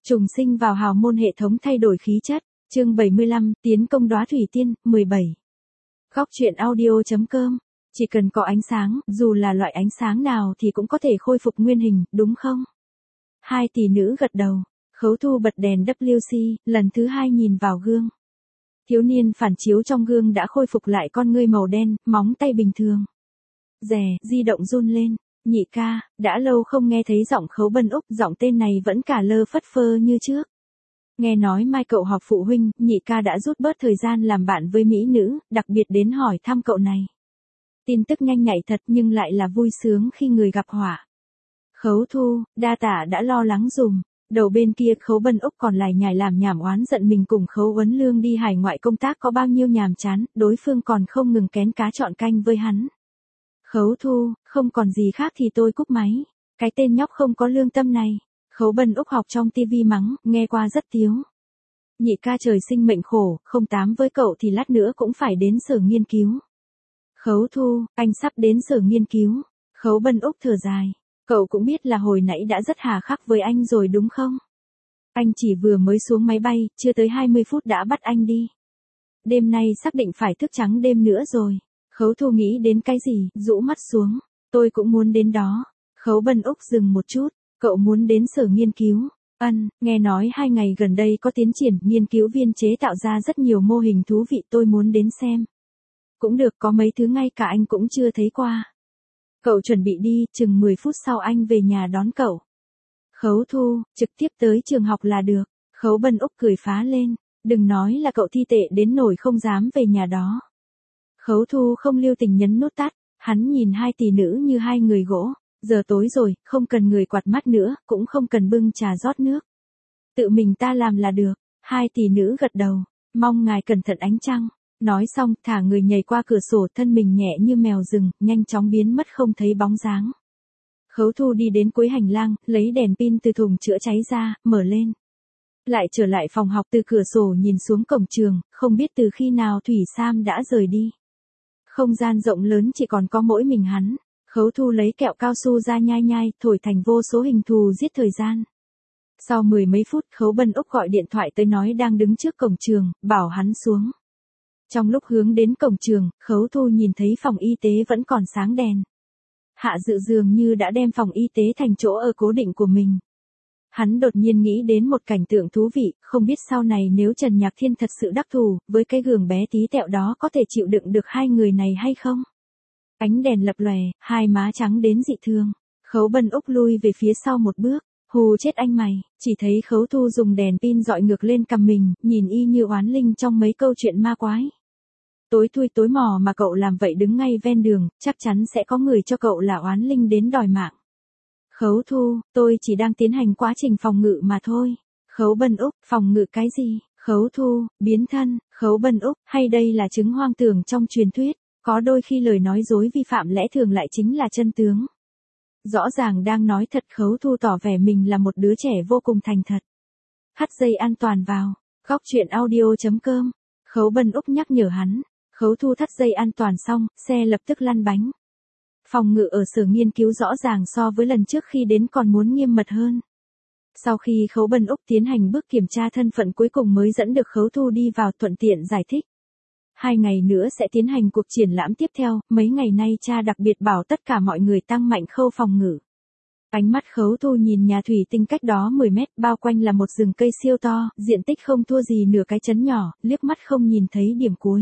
Trùng sinh vào hào môn hệ thống thay đổi khí chất. Chương 75, tiến công đóa thủy tiên, 17. Góc truyện audio.com. Chỉ cần có ánh sáng, dù là loại ánh sáng nào thì cũng có thể khôi phục nguyên hình, đúng không? Hai tỷ nữ gật đầu. Khấu Thu bật đèn WC, lần thứ hai nhìn vào gương. Thiếu niên phản chiếu trong gương đã khôi phục lại con ngươi màu đen, móng tay bình thường. Di động run lên. Nhị ca, đã lâu không nghe thấy giọng Khấu Bân Úc, giọng tên này vẫn cả lơ phất phơ như trước. Nghe nói mai cậu họp phụ huynh, nhị ca đã rút bớt thời gian làm bạn với mỹ nữ, đặc biệt đến hỏi thăm cậu này. Tin tức nhanh nhạy thật nhưng lại là vui sướng khi người gặp họa. Khấu Thu, đa tạ đã lo lắng dùm. Đầu bên kia Khấu Bân Úc còn lải nhải làm nhảm oán giận mình cùng Khấu Uấn Lương đi hải ngoại công tác có bao nhiêu nhàm chán, đối phương còn không ngừng kén cá chọn canh với hắn. Khấu Thu, không còn gì khác thì tôi cúp máy. Cái tên nhóc không có lương tâm này. Khấu Bân Úc học trong tivi mắng, nghe qua rất tiếu. Nhị ca trời sinh mệnh khổ, không tám với cậu thì lát nữa cũng phải đến sở nghiên cứu. Khấu Thu, anh sắp đến sở nghiên cứu. Khấu Bân Úc thở dài. Cậu cũng biết là hồi nãy đã rất hà khắc với anh rồi đúng không? Anh chỉ vừa mới xuống máy bay, chưa tới 20 phút đã bắt anh đi. Đêm nay xác định phải thức trắng đêm nữa rồi. Khấu Thu nghĩ đến cái gì, rũ mắt xuống. Tôi cũng muốn đến đó. Khấu Bân Úc dừng một chút. Cậu muốn đến sở nghiên cứu. Nghe nói 2 ngày gần đây có tiến triển, nghiên cứu viên chế tạo ra rất nhiều mô hình thú vị, tôi muốn đến xem. Cũng được, có mấy thứ ngay cả anh cũng chưa thấy qua. Cậu chuẩn bị đi, chừng 10 phút sau anh về nhà đón cậu. Khấu Thu, trực tiếp tới trường học là được. Khấu Bân Úc cười phá lên. Đừng nói là cậu thi tệ đến nỗi không dám về nhà đó. Khấu Thu không lưu tình nhấn nút tắt. Hắn nhìn hai tỷ nữ như hai người gỗ. Giờ tối rồi, không cần người quạt mắt nữa, cũng không cần bưng trà rót nước. Tự mình ta làm là được. Hai tỷ nữ gật đầu. Mong ngài cẩn thận ánh trăng. Nói xong, thả người nhảy qua cửa sổ, thân mình nhẹ như mèo rừng, nhanh chóng biến mất không thấy bóng dáng. Khấu Thu đi đến cuối hành lang, lấy đèn pin từ thùng chữa cháy ra, mở lên. Lại trở lại phòng học, từ cửa sổ nhìn xuống cổng trường, không biết từ khi nào Thủy Sam đã rời đi. Không gian rộng lớn chỉ còn có mỗi mình hắn. Khấu Thu lấy kẹo cao su ra nhai nhai, thổi thành vô số hình thù giết thời gian. Sau 10 mấy phút, Khấu Bân Úc gọi điện thoại tới nói đang đứng trước cổng trường, bảo hắn xuống. Trong lúc hướng đến cổng trường, Khấu Thu nhìn thấy phòng y tế vẫn còn sáng đèn. Hạ Dự dường như đã đem phòng y tế thành chỗ ở cố định của mình. Hắn đột nhiên nghĩ đến một cảnh tượng thú vị, không biết sau này nếu Trần Nhạc Thiên thật sự đắc thủ, với cái giường bé tí tẹo đó có thể chịu đựng được hai người này hay không? Ánh đèn lập lòe, hai má trắng đến dị thường. Khấu Bân Úc lui về phía sau một bước. Hù chết anh mày, chỉ thấy Khấu Thu dùng đèn pin dọi ngược lên cằm mình, nhìn y như oán linh trong mấy câu chuyện ma quái. Tối thui tối mò mà cậu làm vậy đứng ngay ven đường, chắc chắn sẽ có người cho cậu là oán linh đến đòi mạng. Khấu Thu, tôi chỉ đang tiến hành quá trình phòng ngự mà thôi. Khấu Bân Úc, phòng ngự cái gì? Khấu Thu, biến thân. Khấu Bân Úc, hay đây là chứng hoang tưởng trong truyền thuyết? Có đôi khi lời nói dối vi phạm lẽ thường lại chính là chân tướng. Rõ ràng đang nói thật. Khấu Thu tỏ vẻ mình là một đứa trẻ vô cùng thành thật. Thắt dây an toàn vào. Góc truyện audio.com. Khấu Bân Úc nhắc nhở hắn. Khấu Thu thắt dây an toàn xong, xe lập tức lăn bánh. Phòng ngự ở sở nghiên cứu rõ ràng so với lần trước khi đến còn muốn nghiêm mật hơn. Sau khi Khấu Bân Úc tiến hành bước kiểm tra thân phận cuối cùng mới dẫn được Khấu Thu đi vào, thuận tiện giải thích. 2 ngày nữa sẽ tiến hành cuộc triển lãm tiếp theo, mấy ngày nay cha đặc biệt bảo tất cả mọi người tăng mạnh khâu phòng ngự. Ánh mắt Khấu Thu nhìn nhà thủy tinh cách đó 10 mét, bao quanh là một rừng cây siêu to, diện tích không thua gì nửa cái trấn nhỏ, liếc mắt không nhìn thấy điểm cuối.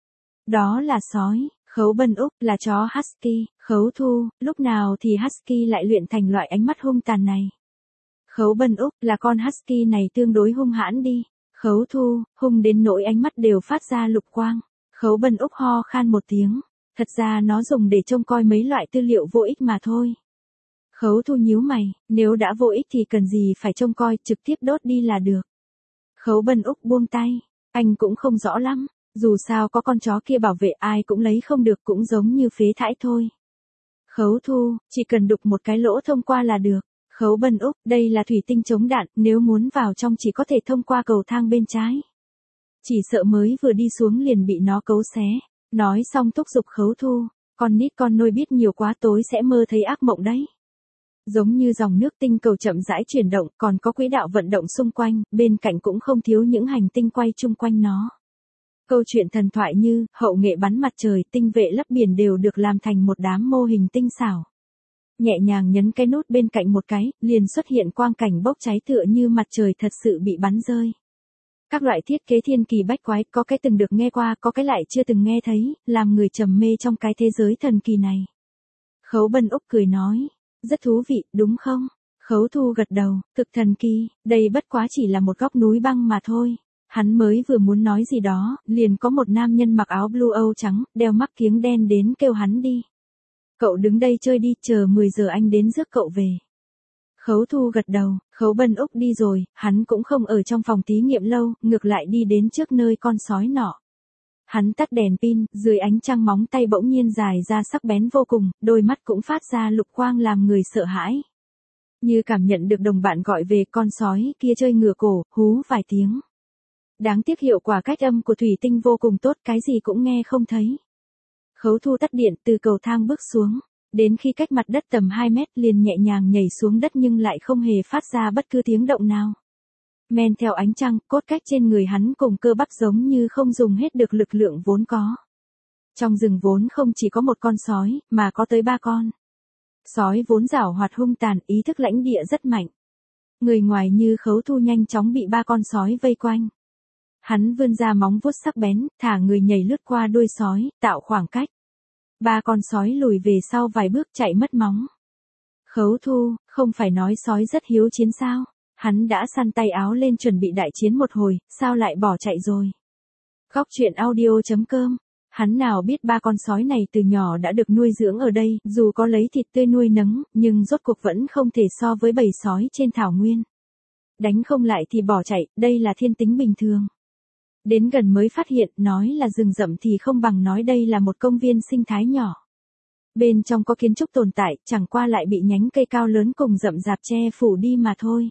Đó là sói. Khấu Bân Úc, là chó Husky. Khấu Thu, lúc nào thì Husky lại luyện thành loại ánh mắt hung tàn này. Khấu Bân Úc, là con Husky này tương đối hung hãn đi. Khấu Thu, hung đến nỗi ánh mắt đều phát ra lục quang. Khấu Bân Úc ho khan một tiếng. Thật ra nó dùng để trông coi mấy loại tư liệu vô ích mà thôi. Khấu Thu nhíu mày, nếu đã vô ích thì cần gì phải trông coi, trực tiếp đốt đi là được. Khấu Bân Úc buông tay. Anh cũng không rõ lắm. Dù sao có con chó kia bảo vệ ai cũng lấy không được, cũng giống như phế thải thôi. Khấu Thu, chỉ cần đục một cái lỗ thông qua là được. Khấu Bân Úc, đây là thủy tinh chống đạn, nếu muốn vào trong chỉ có thể thông qua cầu thang bên trái. Chỉ sợ mới vừa đi xuống liền bị nó cấu xé. Nói xong thúc giục Khấu Thu, con nít con nôi biết nhiều quá tối sẽ mơ thấy ác mộng đấy. Giống như dòng nước tinh cầu chậm rãi chuyển động, còn có quỹ đạo vận động xung quanh, bên cạnh cũng không thiếu những hành tinh quay chung quanh nó. Câu chuyện thần thoại như hậu nghệ bắn mặt trời, tinh vệ lấp biển đều được làm thành một đám mô hình tinh xảo. Nhẹ nhàng nhấn cái nút bên cạnh một cái, liền xuất hiện quang cảnh bốc cháy tựa như mặt trời thật sự bị bắn rơi. Các loại thiết kế thiên kỳ bách quái, có cái từng được nghe qua, có cái lại chưa từng nghe thấy, làm người trầm mê trong cái thế giới thần kỳ này. Khấu Bân Úc cười nói, rất thú vị, đúng không? Khấu Thu gật đầu, thực thần kỳ, đây bất quá chỉ là một góc núi băng mà thôi. Hắn mới vừa muốn nói gì đó, liền có một nam nhân mặc áo blue Âu trắng, đeo mắc kiếng đen đến kêu hắn đi. Cậu đứng đây chơi đi, chờ 10 giờ anh đến rước cậu về. Khấu Thu gật đầu, Khấu Bân Úc đi rồi, hắn cũng không ở trong phòng thí nghiệm lâu, ngược lại đi đến trước nơi con sói nọ. Hắn tắt đèn pin, dưới ánh trăng móng tay bỗng nhiên dài ra sắc bén vô cùng, đôi mắt cũng phát ra lục quang làm người sợ hãi. Như cảm nhận được đồng bạn gọi về, con sói kia chơi ngửa cổ, hú vài tiếng. Đáng tiếc hiệu quả cách âm của thủy tinh vô cùng tốt, cái gì cũng nghe không thấy. Khấu Thu tắt điện, từ cầu thang bước xuống. Đến khi cách mặt đất tầm 2 mét liền nhẹ nhàng nhảy xuống đất nhưng lại không hề phát ra bất cứ tiếng động nào. Men theo ánh trăng, cốt cách trên người hắn cùng cơ bắp giống như không dùng hết được lực lượng vốn có. Trong rừng vốn không chỉ có một con sói, mà có tới 3 con. Sói vốn giảo hoạt hung tàn, ý thức lãnh địa rất mạnh. Người ngoài như Khấu Thu nhanh chóng bị 3 con sói vây quanh. Hắn vươn ra móng vuốt sắc bén, thả người nhảy lướt qua đuôi sói, tạo khoảng cách. 3 con sói lùi về sau vài bước chạy mất móng. Khấu Thu, không phải nói sói rất hiếu chiến sao? Hắn đã săn tay áo lên chuẩn bị đại chiến một hồi, sao lại bỏ chạy rồi? Góc truyện audio.com. Hắn nào biết 3 con sói này từ nhỏ đã được nuôi dưỡng ở đây, dù có lấy thịt tươi nuôi nấng, nhưng rốt cuộc vẫn không thể so với bầy sói trên thảo nguyên. Đánh không lại thì bỏ chạy, đây là thiên tính bình thường. Đến gần mới phát hiện, nói là rừng rậm thì không bằng nói đây là một công viên sinh thái nhỏ. Bên trong có kiến trúc tồn tại, chẳng qua lại bị nhánh cây cao lớn cùng rậm rạp che phủ đi mà thôi.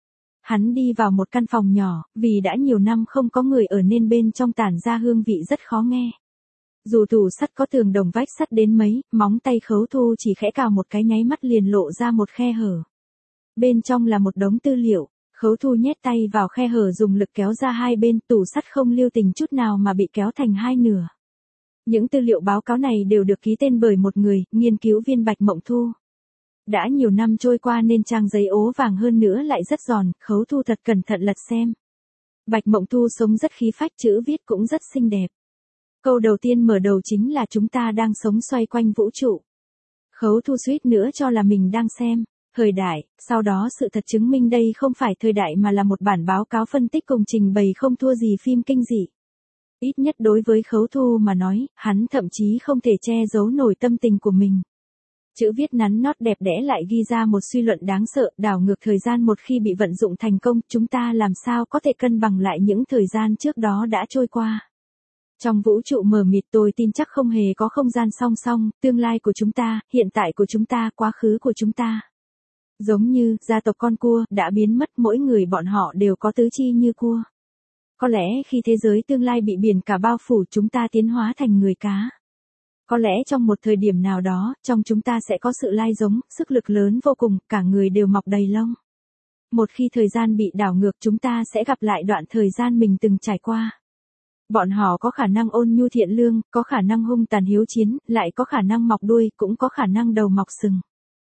Hắn đi vào một căn phòng nhỏ, vì đã nhiều năm không có người ở nên bên trong tản ra hương vị rất khó nghe. Dù tủ sắt có tường đồng vách sắt đến mấy, móng tay Khấu Thu chỉ khẽ cào một cái nháy mắt liền lộ ra một khe hở. Bên trong là một đống tư liệu. Khấu Thu nhét tay vào khe hở dùng lực kéo ra hai bên, tủ sắt không lưu tình chút nào mà bị kéo thành hai nửa. Những tư liệu báo cáo này đều được ký tên bởi một người, nghiên cứu viên Bạch Mộng Thu. Đã nhiều năm trôi qua nên trang giấy ố vàng hơn nữa lại rất giòn, Khấu Thu thật cẩn thận lật xem. Bạch Mộng Thu sống rất khí phách, chữ viết cũng rất xinh đẹp. Câu đầu tiên mở đầu chính là chúng ta đang sống xoay quanh vũ trụ. Khấu Thu suýt nữa cho là mình đang xem Thời Đại, sau đó sự thật chứng minh đây không phải Thời Đại mà là một bản báo cáo phân tích cùng trình bày không thua gì phim kinh dị. Ít nhất đối với Khấu Thu mà nói, hắn thậm chí không thể che giấu nổi tâm tình của mình. Chữ viết nắn nót đẹp đẽ lại ghi ra một suy luận đáng sợ, đảo ngược thời gian một khi bị vận dụng thành công, chúng ta làm sao có thể cân bằng lại những thời gian trước đó đã trôi qua. Trong vũ trụ mờ mịt tôi tin chắc không hề có không gian song song, tương lai của chúng ta, hiện tại của chúng ta, quá khứ của chúng ta. Giống như, gia tộc con cua, đã biến mất, mỗi người bọn họ đều có tứ chi như cua. Có lẽ khi thế giới tương lai bị biển cả bao phủ chúng ta tiến hóa thành người cá. Có lẽ trong một thời điểm nào đó, trong chúng ta sẽ có sự lai giống, sức lực lớn vô cùng, cả người đều mọc đầy lông. Một khi thời gian bị đảo ngược chúng ta sẽ gặp lại đoạn thời gian mình từng trải qua. Bọn họ có khả năng ôn nhu thiện lương, có khả năng hung tàn hiếu chiến, lại có khả năng mọc đuôi, cũng có khả năng đầu mọc sừng.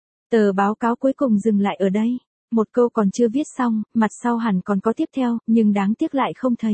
Tờ báo cáo cuối cùng dừng lại ở đây. Một câu còn chưa viết xong, mặt sau hẳn còn có tiếp theo, nhưng đáng tiếc lại không thấy.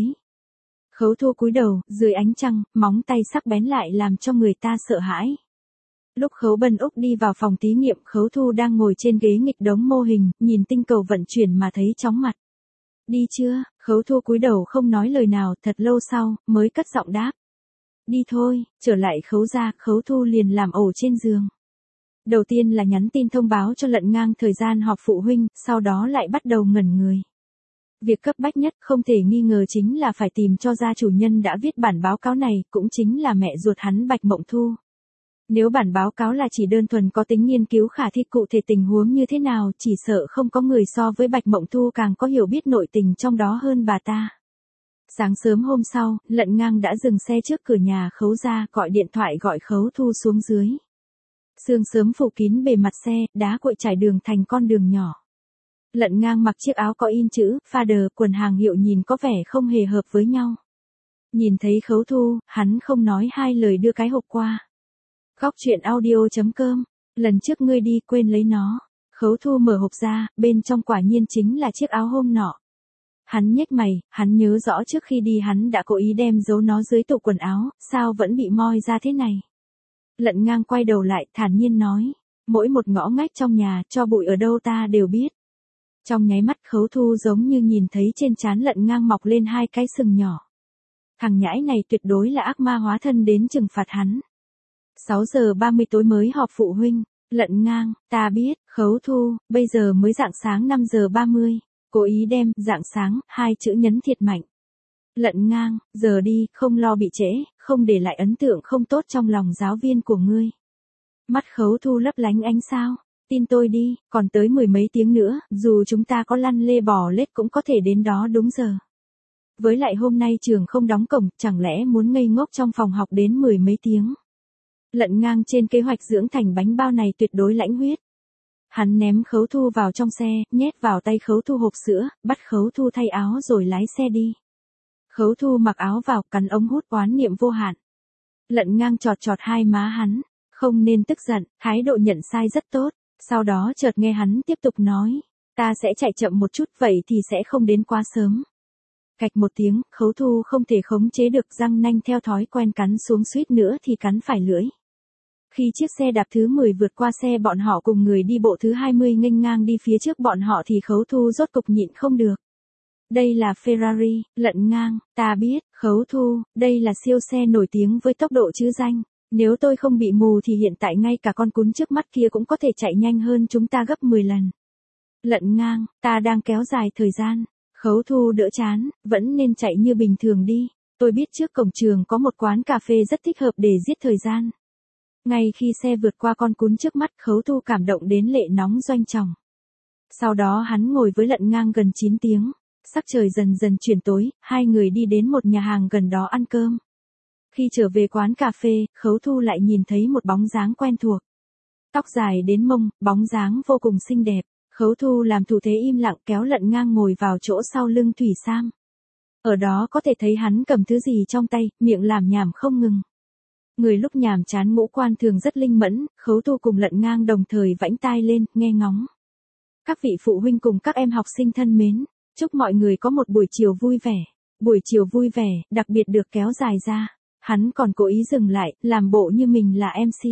Khấu Thu cúi đầu, dưới ánh trăng, móng tay sắc bén lại làm cho người ta sợ hãi. Lúc Khấu Bân Úc đi vào phòng thí nghiệm, Khấu Thu đang ngồi trên ghế nghịch đống mô hình, nhìn tinh cầu vận chuyển mà thấy chóng mặt. Đi chưa? Khấu Thu cúi đầu không nói lời nào, thật lâu sau, mới cất giọng đáp. Đi thôi, trở lại Khấu gia, Khấu Thu liền làm ổ trên giường. Đầu tiên là nhắn tin thông báo cho Lận Ngang thời gian họp phụ huynh, sau đó lại bắt đầu ngẩn người. Việc cấp bách nhất không thể nghi ngờ chính là phải tìm cho ra chủ nhân đã viết bản báo cáo này, cũng chính là mẹ ruột hắn Bạch Mộng Thu. Nếu bản báo cáo là chỉ đơn thuần có tính nghiên cứu khả thi cụ thể tình huống như thế nào, chỉ sợ không có người so với Bạch Mộng Thu càng có hiểu biết nội tình trong đó hơn bà ta. Sáng sớm hôm sau, Lận Ngang đã dừng xe trước cửa nhà Khấu gia, gọi điện thoại gọi Khấu Thu xuống dưới. Sương sớm phủ kín bề mặt xe, đá cuội trải đường thành con đường nhỏ. Lận Ngang mặc chiếc áo có in chữ Father, quần hàng hiệu nhìn có vẻ không hề hợp với nhau. Nhìn thấy Khấu Thu, hắn không nói hai lời đưa cái hộp qua. Góc truyện audio.com, lần trước ngươi đi quên lấy nó. Khấu Thu mở hộp ra, bên trong quả nhiên chính là chiếc áo hôm nọ. Hắn nhếch mày, hắn nhớ rõ trước khi đi hắn đã cố ý đem giấu nó dưới tủ quần áo, sao vẫn bị moi ra thế này. Lận Ngang quay đầu lại, thản nhiên nói, mỗi một ngõ ngách trong nhà, cho bụi ở đâu ta đều biết. Trong nháy mắt Khấu Thu giống như nhìn thấy trên trán Lận Ngang mọc lên hai cái sừng nhỏ. Thằng nhãi này tuyệt đối là ác ma hóa thân đến trừng phạt hắn. 6 giờ 30 tối mới họp phụ huynh. Lận Ngang, ta biết. Khấu Thu, bây giờ mới rạng sáng 5 giờ 30. Cố ý đem rạng sáng hai chữ nhấn thiệt mạnh. Lận Ngang, giờ đi, không lo bị trễ, không để lại ấn tượng không tốt trong lòng giáo viên của ngươi. Mắt Khấu Thu lấp lánh ánh sao. Tin tôi đi, còn tới 10 mấy tiếng nữa, dù chúng ta có lăn lê bò lết cũng có thể đến đó đúng giờ. Với lại hôm nay trường không đóng cổng, chẳng lẽ muốn ngây ngốc trong phòng học đến 10 mấy tiếng. Lận Ngang trên kế hoạch dưỡng thành bánh bao này tuyệt đối lãnh huyết. Hắn ném Khấu Thu vào trong xe, nhét vào tay Khấu Thu hộp sữa, bắt Khấu Thu thay áo rồi lái xe đi. Khấu Thu mặc áo vào, cắn ống hút oán niệm vô hạn. Lận Ngang chọt chọt hai má hắn, không nên tức giận, thái độ nhận sai rất tốt. Sau đó chợt nghe hắn tiếp tục nói, ta sẽ chạy chậm một chút vậy thì sẽ không đến quá sớm. Cạch một tiếng, Khấu Thu không thể khống chế được răng nanh theo thói quen cắn xuống suýt nữa thì cắn phải lưỡi. Khi chiếc xe đạp thứ 10 vượt qua xe bọn họ cùng người đi bộ thứ 20 nghênh ngang đi phía trước bọn họ thì Khấu Thu rốt cục nhịn không được. Đây là Ferrari. Lận Ngang, ta biết. Khấu Thu, đây là siêu xe nổi tiếng với tốc độ chữ danh. Nếu tôi không bị mù thì hiện tại ngay cả con cún trước mắt kia cũng có thể chạy nhanh hơn chúng ta gấp 10 lần. Lận Ngang, ta đang kéo dài thời gian. Khấu Thu đỡ chán, vẫn nên chạy như bình thường đi. Tôi biết trước cổng trường có một quán cà phê rất thích hợp để giết thời gian. Ngay khi xe vượt qua con cún trước mắt, Khấu Thu cảm động đến lệ nóng doanh tròng. Sau đó hắn ngồi với Lận Ngang gần 9 tiếng. Sắc trời dần dần chuyển tối, hai người đi đến một nhà hàng gần đó ăn cơm. Khi trở về quán cà phê, Khấu Thu lại nhìn thấy một bóng dáng quen thuộc. Tóc dài đến mông, bóng dáng vô cùng xinh đẹp. Khấu Thu làm thủ thế im lặng kéo Lận Ngang ngồi vào chỗ sau lưng Thủy Sam. Ở đó có thể thấy hắn cầm thứ gì trong tay, miệng làm nhảm không ngừng. Người lúc nhàm chán ngũ quan thường rất linh mẫn, Khấu Thu cùng Lận Ngang đồng thời vãnh tai lên, nghe ngóng. Các vị phụ huynh cùng các em học sinh thân mến, chúc mọi người có một buổi chiều vui vẻ. Buổi chiều vui vẻ, đặc biệt được kéo dài ra. Hắn còn cố ý dừng lại, làm bộ như mình là MC.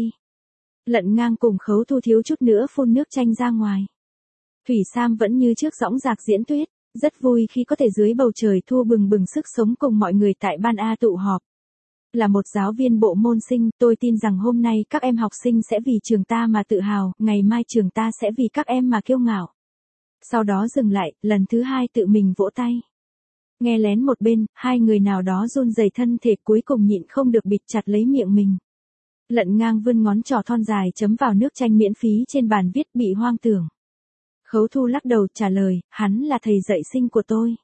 Lận Ngang cùng Khấu Thu thiếu chút nữa phun nước chanh ra ngoài. Thủy Sam vẫn như trước dõng dạc diễn thuyết, rất vui khi có thể dưới bầu trời thu bừng bừng sức sống cùng mọi người tại ban A tụ họp. Là một giáo viên bộ môn sinh, tôi tin rằng hôm nay các em học sinh sẽ vì trường ta mà tự hào, ngày mai trường ta sẽ vì các em mà kiêu ngạo. Sau đó dừng lại, lần thứ hai tự mình vỗ tay. Nghe lén một bên, hai người nào đó run rẩy thân thể cuối cùng nhịn không được bịt chặt lấy miệng mình. Lận Ngang vươn ngón trỏ thon dài chấm vào nước chanh miễn phí trên bàn viết bị hoang tưởng. Khấu Thu lắc đầu trả lời, hắn là thầy dạy sinh của tôi.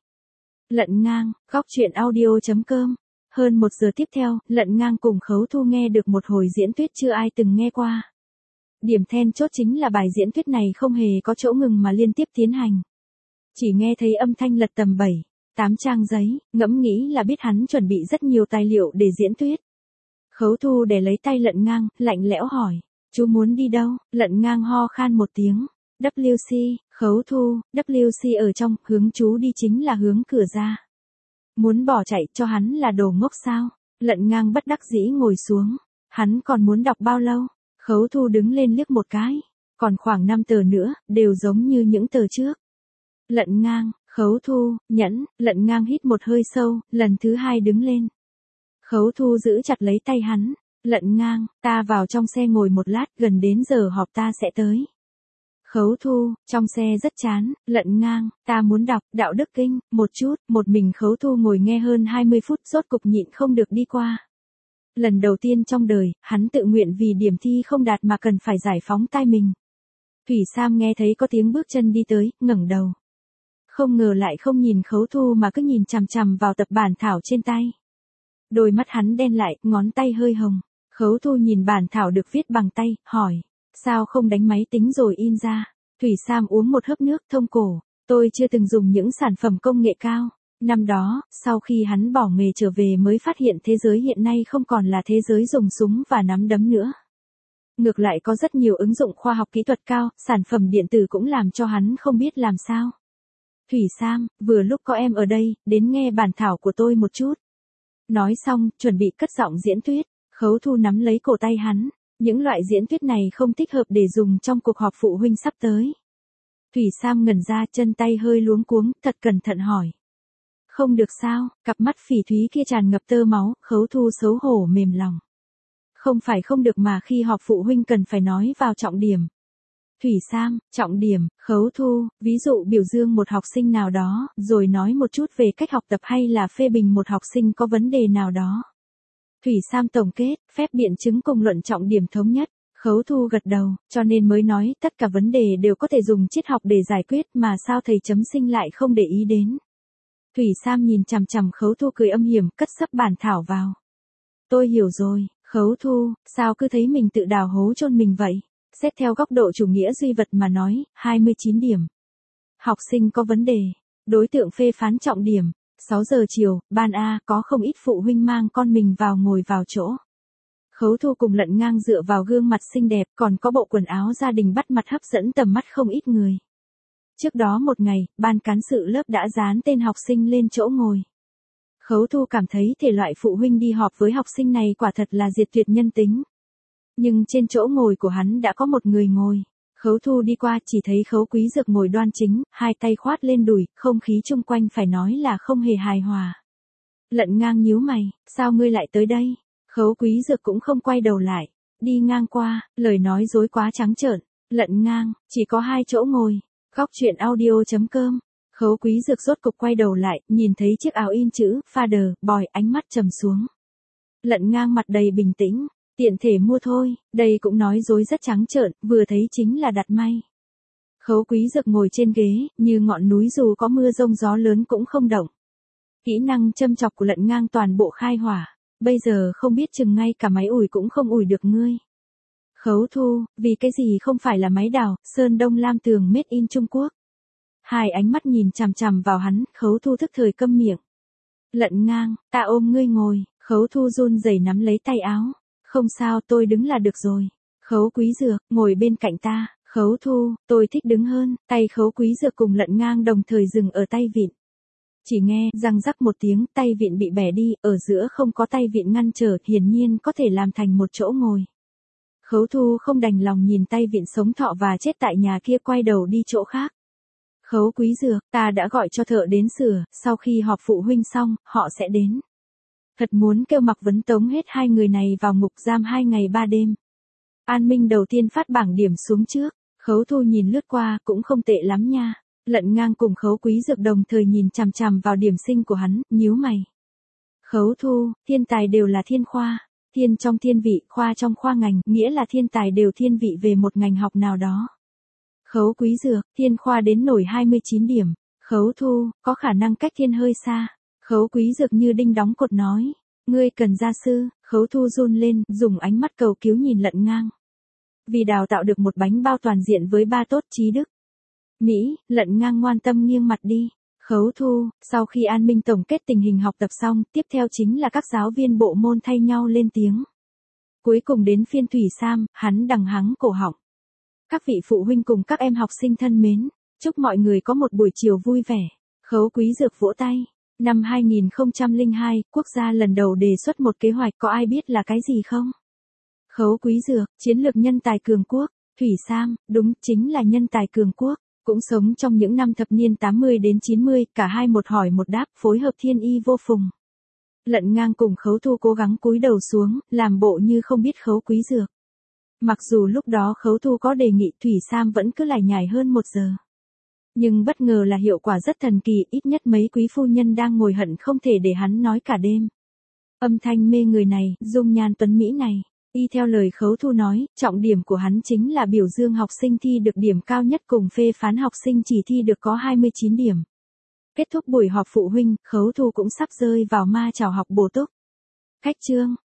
Lận Ngang, góc truyện audio.com. Hơn 1 giờ tiếp theo, Lận Ngang cùng Khấu Thu nghe được một hồi diễn thuyết chưa ai từng nghe qua. Điểm then chốt chính là bài diễn thuyết này không hề có chỗ ngừng mà liên tiếp tiến hành. Chỉ nghe thấy âm thanh lật tầm 7, 8 trang giấy, ngẫm nghĩ là biết hắn chuẩn bị rất nhiều tài liệu để diễn thuyết. Khấu Thu để lấy tay Lận Ngang, lạnh lẽo hỏi, chú muốn đi đâu? Lận Ngang ho khan một tiếng. WC. Khấu Thu, WC ở trong, hướng chú đi chính là hướng cửa ra. Muốn bỏ chạy cho hắn là đồ ngốc sao? Lận Ngang bất đắc dĩ ngồi xuống. Hắn còn muốn đọc bao lâu? Khấu Thu đứng lên liếc một cái. Còn khoảng 5 tờ nữa, đều giống như những tờ trước. Lận Ngang, Khấu Thu, nhẫn. Lận Ngang hít một hơi sâu, lần thứ 2 đứng lên. Khấu Thu giữ chặt lấy tay hắn. Lận Ngang, ta vào trong xe ngồi một lát, gần đến giờ họp ta sẽ tới. Khấu Thu, trong xe rất chán. Lận Ngang, ta muốn đọc Đạo Đức Kinh, một chút. Một mình Khấu Thu ngồi nghe hơn 20 phút rốt cục nhịn không được đi qua. Lần đầu tiên trong đời, hắn tự nguyện vì điểm thi không đạt mà cần phải giải phóng tai mình. Thủy Sam nghe thấy có tiếng bước chân đi tới, ngẩng đầu. Không ngờ lại không nhìn Khấu Thu mà cứ nhìn chằm chằm vào tập bản thảo trên tay. Đôi mắt hắn đen lại, ngón tay hơi hồng. Khấu Thu nhìn bản thảo được viết bằng tay, hỏi, Sao không đánh máy tính rồi in ra? Thủy Sam uống một hớp nước thông cổ. Tôi chưa từng dùng những sản phẩm công nghệ cao. Năm đó, sau khi hắn bỏ nghề trở về mới phát hiện thế giới hiện nay không còn là thế giới dùng súng và nắm đấm nữa. Ngược lại có rất nhiều ứng dụng khoa học kỹ thuật cao, sản phẩm điện tử cũng làm cho hắn không biết làm sao. Thủy Sam, vừa lúc có em ở đây, đến nghe bản thảo của tôi một chút. Nói xong, chuẩn bị cất giọng diễn thuyết, Khấu Thu nắm lấy cổ tay hắn. Những loại diễn thuyết này không thích hợp để dùng trong cuộc họp phụ huynh sắp tới. Thủy Sam ngẩn ra, chân tay hơi luống cuống, thật cẩn thận hỏi. Không được sao? Cặp mắt phỉ thúy kia tràn ngập tơ máu, Khấu Thu xấu hổ mềm lòng. Không phải không được mà khi họp phụ huynh cần phải nói vào trọng điểm. Thủy Sam, trọng điểm, Khấu Thu, ví dụ biểu dương một học sinh nào đó, rồi nói một chút về cách học tập hay là phê bình một học sinh có vấn đề nào đó. Thủy Sam tổng kết, phép biện chứng cùng luận trọng điểm thống nhất. Khấu Thu gật đầu, cho nên mới nói tất cả vấn đề đều có thể dùng triết học để giải quyết mà sao thầy chấm sinh lại không để ý đến. Thủy Sam nhìn chằm chằm Khấu Thu cười âm hiểm, cất sấp bản thảo vào. Tôi hiểu rồi, Khấu Thu, sao cứ thấy mình tự đào hố chôn mình vậy? Xét theo góc độ chủ nghĩa duy vật mà nói, 29 điểm. Học sinh có vấn đề. Đối tượng phê phán trọng điểm. 6 giờ chiều, ban A, có không ít phụ huynh mang con mình vào ngồi vào chỗ. Khấu Thu cùng Lận Ngang dựa vào gương mặt xinh đẹp, còn có bộ quần áo gia đình bắt mặt hấp dẫn tầm mắt không ít người. Trước đó một ngày, ban cán sự lớp đã dán tên học sinh lên chỗ ngồi. Khấu Thu cảm thấy thể loại phụ huynh đi họp với học sinh này quả thật là diệt tuyệt nhân tính. Nhưng trên chỗ ngồi của hắn đã có một người ngồi. Khấu Thu đi qua chỉ thấy Khấu Quý Dược ngồi đoan chính, hai tay khoát lên đùi, không khí chung quanh phải nói là không hề hài hòa. Lận Ngang nhíu mày, sao ngươi lại tới đây? Khấu Quý Dược cũng không quay đầu lại, đi ngang qua, lời nói dối quá trắng trợn. Lận Ngang, chỉ có 2 chỗ ngồi. Góc truyện audio.com. Khấu Quý Dược rốt cục quay đầu lại, nhìn thấy chiếc áo in chữ Father Boy, ánh mắt trầm xuống. Lận Ngang mặt đầy bình tĩnh, tiện thể mua thôi, đây cũng nói dối rất trắng trợn, vừa thấy chính là đặt may. Khấu Quý Dược ngồi trên ghế, như ngọn núi dù có mưa rông gió lớn cũng không động. Kỹ năng châm chọc của Lận Ngang toàn bộ khai hỏa, bây giờ không biết chừng ngay cả máy ủi cũng không ủi được ngươi. Khấu Thu, vì cái gì không phải là máy đào, sơn đông lam tường made in Trung Quốc. Hai ánh mắt nhìn chằm chằm vào hắn, Khấu Thu thức thời câm miệng. Lận Ngang, ta ôm ngươi ngồi, Khấu Thu run rẩy nắm lấy tay áo. Không sao, tôi đứng là được rồi. Khấu Quý Dược, ngồi bên cạnh ta. Khấu Thu, tôi thích đứng hơn. Tay Khấu Quý Dược cùng Lận Ngang đồng thời dừng ở tay vịn. Chỉ nghe, răng rắc một tiếng, tay vịn bị bẻ đi, ở giữa không có tay vịn ngăn trở, hiển nhiên có thể làm thành một chỗ ngồi. Khấu Thu không đành lòng nhìn tay vịn sống thọ và chết tại nhà kia, quay đầu đi chỗ khác. Khấu Quý Dược, ta đã gọi cho thợ đến sửa, sau khi họp phụ huynh xong, họ sẽ đến. Thật muốn kêu Mạc Vấn tống hết 2 người này vào ngục giam 2 ngày 3 đêm. An Minh đầu tiên phát bảng điểm xuống trước, Khấu Thu nhìn lướt qua, cũng không tệ lắm nha. Lận Ngang cùng Khấu Quý Dược đồng thời nhìn chằm chằm vào điểm sinh của hắn, nhíu mày. Khấu Thu, thiên tài đều là thiên khoa. Thiên trong thiên vị, khoa trong khoa ngành, nghĩa là thiên tài đều thiên vị về một ngành học nào đó. Khấu Quý Dược, thiên khoa đến nổi 29 điểm. Khấu Thu, có khả năng cách thiên hơi xa. Khấu Quý Dược như đinh đóng cột nói. Ngươi cần gia sư. Khấu Thu run lên, dùng ánh mắt cầu cứu nhìn Lận Ngang. Vì đào tạo được một bánh bao toàn diện với 3 tốt trí đức. Mỹ, Lận Ngang ngoan tâm nghiêng mặt đi. Khấu Thu, sau khi An Minh tổng kết tình hình học tập xong, tiếp theo chính là các giáo viên bộ môn thay nhau lên tiếng. Cuối cùng đến phiên Thủy Sam, hắn đằng hắng cổ họng. Các vị phụ huynh cùng các em học sinh thân mến, chúc mọi người có một buổi chiều vui vẻ. Khấu Quý Dược vỗ tay. Năm 2002, quốc gia lần đầu đề xuất một kế hoạch, có ai biết là cái gì không? Khấu Quý Dược, chiến lược nhân tài cường quốc. Thủy Sam, đúng, chính là nhân tài cường quốc. Cũng sống trong những năm thập niên 80 đến 90, cả hai một hỏi một đáp, phối hợp thiên y vô phùng. Lận Ngang cùng Khấu Thu cố gắng cúi đầu xuống, làm bộ như không biết Khấu Quý Dược. Mặc dù lúc đó Khấu Thu có đề nghị, Thủy Sam vẫn cứ lải nhải hơn 1 giờ. Nhưng bất ngờ là hiệu quả rất thần kỳ, ít nhất mấy quý phu nhân đang ngồi hận không thể để hắn nói cả đêm. Âm thanh mê người này, dung nhan tuấn Mỹ này. Y theo lời Khấu Thu nói, trọng điểm của hắn chính là biểu dương học sinh thi được điểm cao nhất cùng phê phán học sinh chỉ thi được có 29 điểm. Kết thúc buổi họp phụ huynh, Khấu Thu cũng sắp rơi vào ma chảo học bổ túc. Khách trương,